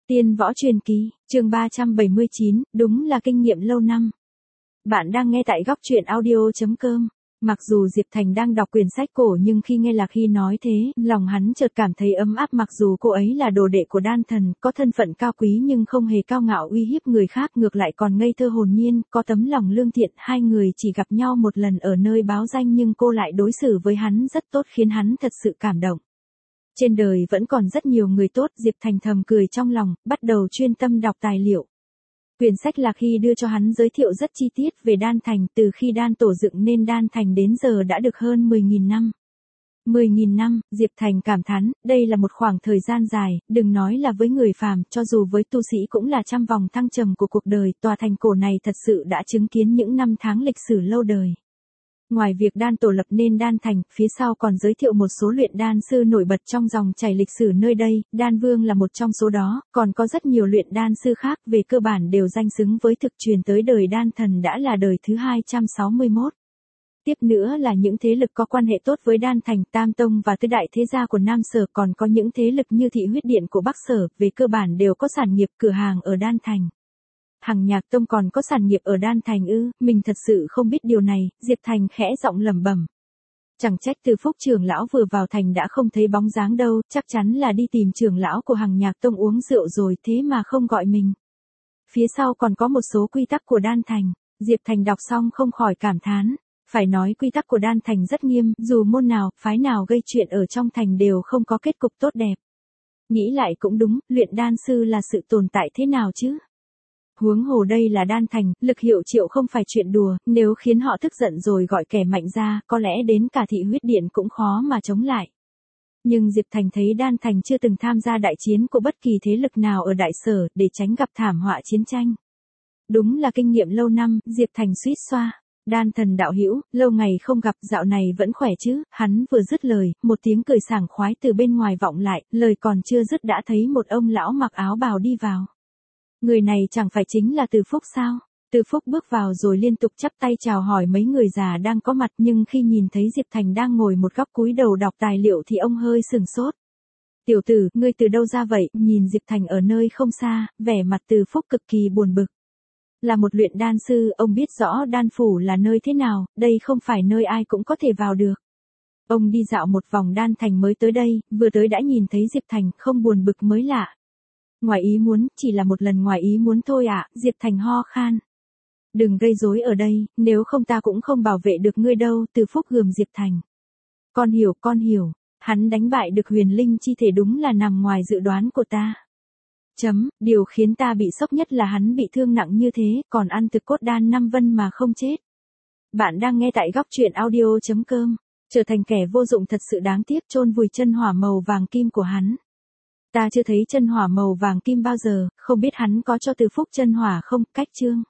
Tiên võ truyền kỳ, chương 379, đúng là kinh nghiệm lâu năm. Bạn đang nghe tại góc truyện audio.com. Mặc dù Diệp Thành đang đọc quyển sách cổ nhưng khi nghe Lạc Hy nói thế, lòng hắn chợt cảm thấy ấm áp. Mặc dù cô ấy là đồ đệ của đan thần, có thân phận cao quý nhưng không hề cao ngạo uy hiếp người khác, ngược lại còn ngây thơ hồn nhiên, có tấm lòng lương thiện. Hai người chỉ gặp nhau một lần ở nơi báo danh nhưng cô lại đối xử với hắn rất tốt khiến hắn thật sự cảm động. Trên đời vẫn còn rất nhiều người tốt, Diệp Thành thầm cười trong lòng, bắt đầu chuyên tâm đọc tài liệu. Quyển sách Lạc Hy đưa cho hắn giới thiệu rất chi tiết về đan thành, từ khi đan tổ dựng nên đan thành đến giờ đã được hơn 10.000 năm. 10.000 năm, Diệp Thành cảm thán, đây là một khoảng thời gian dài, đừng nói là với người phàm, cho dù với tu sĩ cũng là trăm vòng thăng trầm của cuộc đời. Tòa thành cổ này thật sự đã chứng kiến những năm tháng lịch sử lâu đời. Ngoài việc đan tổ lập nên đan thành, phía sau còn giới thiệu một số luyện đan sư nổi bật trong dòng chảy lịch sử nơi đây, đan vương là một trong số đó, còn có rất nhiều luyện đan sư khác, về cơ bản đều danh xứng với thực truyền tới đời đan thần đã là đời thứ 261. Tiếp nữa là những thế lực có quan hệ tốt với đan thành, Tam Tông và tứ đại thế gia của Nam Sở, còn có những thế lực như Thị Huyết Điện của Bắc Sở, về cơ bản đều có sản nghiệp cửa hàng ở đan thành. Hằng Nhạc Tông còn có sản nghiệp ở đan thành ư? Mình thật sự không biết điều này. Diệp Thành khẽ giọng lẩm bẩm. Chẳng trách Từ Phúc trưởng lão vừa vào thành đã không thấy bóng dáng đâu, chắc chắn là đi tìm trưởng lão của Hằng Nhạc Tông uống rượu rồi, thế mà không gọi mình. Phía sau còn có một số quy tắc của đan thành. Diệp Thành đọc xong không khỏi cảm thán. Phải nói quy tắc của đan thành rất nghiêm, dù môn nào, phái nào gây chuyện ở trong thành đều không có kết cục tốt đẹp. Nghĩ lại cũng đúng, luyện đan sư là sự tồn tại thế nào chứ? Huống hồ đây là đan thành, lực hiệu triệu không phải chuyện đùa, nếu khiến họ tức giận rồi gọi kẻ mạnh ra, có lẽ đến cả Thị Huyết Điện cũng khó mà chống lại. Nhưng Diệp Thành thấy đan thành chưa từng tham gia đại chiến của bất kỳ thế lực nào ở Đại Sở, để tránh gặp thảm họa chiến tranh. Đúng là kinh nghiệm lâu năm, Diệp Thành suýt xoa. Đan thần đạo hữu, lâu ngày không gặp, dạo này vẫn khỏe chứ? Hắn vừa dứt lời, một tiếng cười sảng khoái từ bên ngoài vọng lại, lời còn chưa dứt đã thấy một ông lão mặc áo bào đi vào. Người này chẳng phải chính là Từ Phúc sao? Từ Phúc bước vào rồi liên tục chắp tay chào hỏi mấy người già đang có mặt, nhưng khi nhìn thấy Diệp Thành đang ngồi một góc cúi đầu đọc tài liệu thì ông hơi sừng sốt. Tiểu tử, ngươi từ đâu ra vậy? Nhìn Diệp Thành ở nơi không xa, vẻ mặt Từ Phúc cực kỳ buồn bực. Là một luyện đan sư, ông biết rõ đan phủ là nơi thế nào, đây không phải nơi ai cũng có thể vào được. Ông đi dạo một vòng đan thành mới tới đây, vừa tới đã nhìn thấy Diệp Thành, không buồn bực mới lạ. Ngoài ý muốn, chỉ là một lần ngoài ý muốn thôi ạ. Diệp Thành ho khan. Đừng gây rối ở đây, nếu không ta cũng không bảo vệ được ngươi đâu. Từ Phúc gườm Diệp Thành. Con hiểu, hắn đánh bại được huyền linh chi thể đúng là nằm ngoài dự đoán của ta. Điều khiến ta bị sốc nhất là hắn bị thương nặng như thế, còn ăn thực cốt đan 5 vân mà không chết. Bạn đang nghe tại góc truyện audio.com. Trở thành kẻ vô dụng thật sự đáng tiếc, chôn vùi chân hỏa màu vàng kim của hắn. Ta chưa thấy chân hỏa màu vàng kim bao giờ, không biết hắn có cho Từ Phúc chân hỏa không? Cách chương.